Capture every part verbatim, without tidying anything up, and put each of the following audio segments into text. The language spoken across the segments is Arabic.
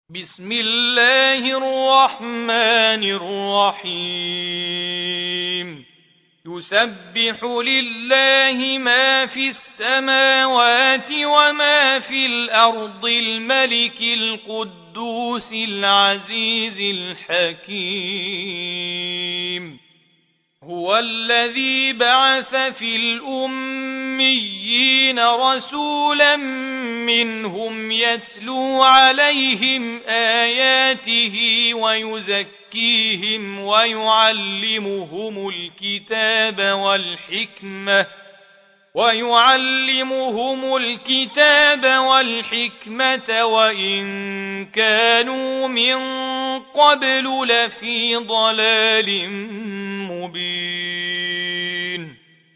بسم الله الرحمن الرحيم يسبح لله ما في السماوات وما في الأرض الملك القدوس العزيز الحكيم هو الذي بعث في الأميين رسولا منهم يتلو عليهم آياته ويزكيهم ويعلمهم الكتاب والحكمة ويعلمهم الكتاب والحكمة وإن كانوا من قبل لفي ضلال مبين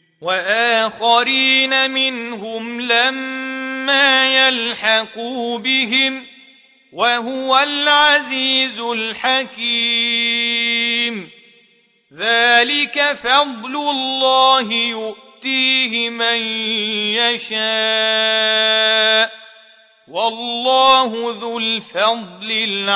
وآخرين منهم لما يلحقوا بهم وهو العزيز الحكيم ذلك فضل الله يؤتيه من يشاء والله ذو الفضل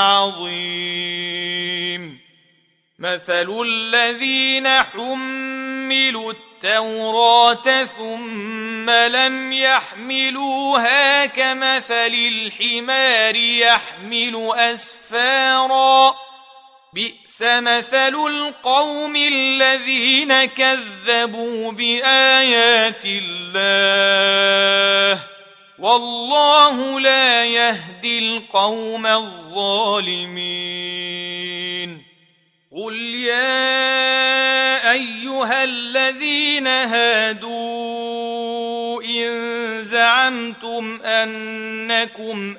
العظيم مثل الذين حملوا التوراة ثم لم يحملوها كمثل الحمار يحمل أسفارا بئس مثل القوم الذين كذبوا بآيات الله والله لا يهدي القوم الظالمين قل يا أيها الذين هادوا إن زعمتم أنكم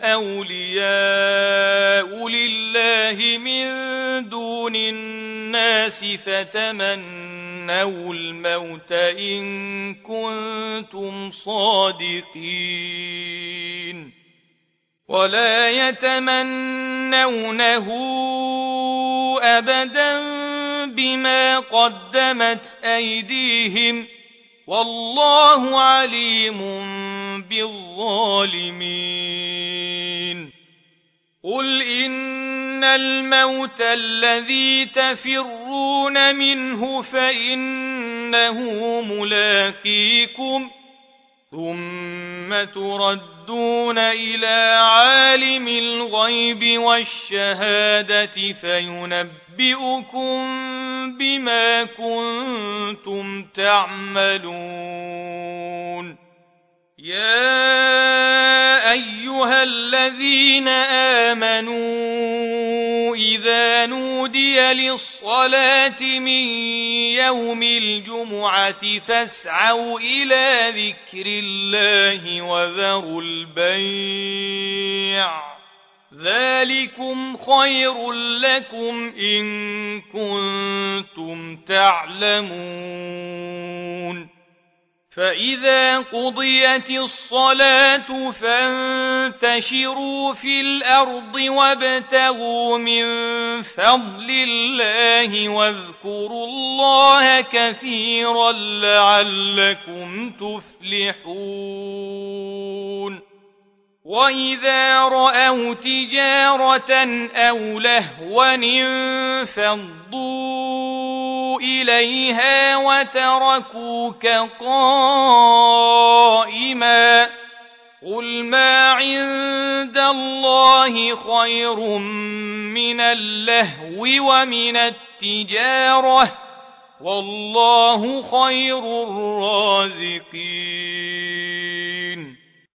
أولياء لله من دون الناس فتمنوا الموت إن كنتم صادقين ولا يتمنونه أبدا بما قدمت أيديهم والله عليم بالظالمين قل إن الموت الذي تفرون منه فإنه ملاقيكم ثم تردون إلى عالم الغيب والشهادة فينبئكم بما كنتم تعملون يا أيها الذين آمنوا إذا نودي للصلاة من يوم الجمعة فاسعوا إلى ذكر الله وذروا البيع ذلكم خير لكم إن كنتم تعلمون فإذا قضيت الصلاة فانتشروا في الأرض وابتغوا من فضل الله واذكروا الله كثيرا لعلكم تفلحون وإذا رأوا تجارة أو لهوا انفضوا إليها وتركوك قائما قل ما عند الله خير من اللهو ومن التجارة والله خير الرازقين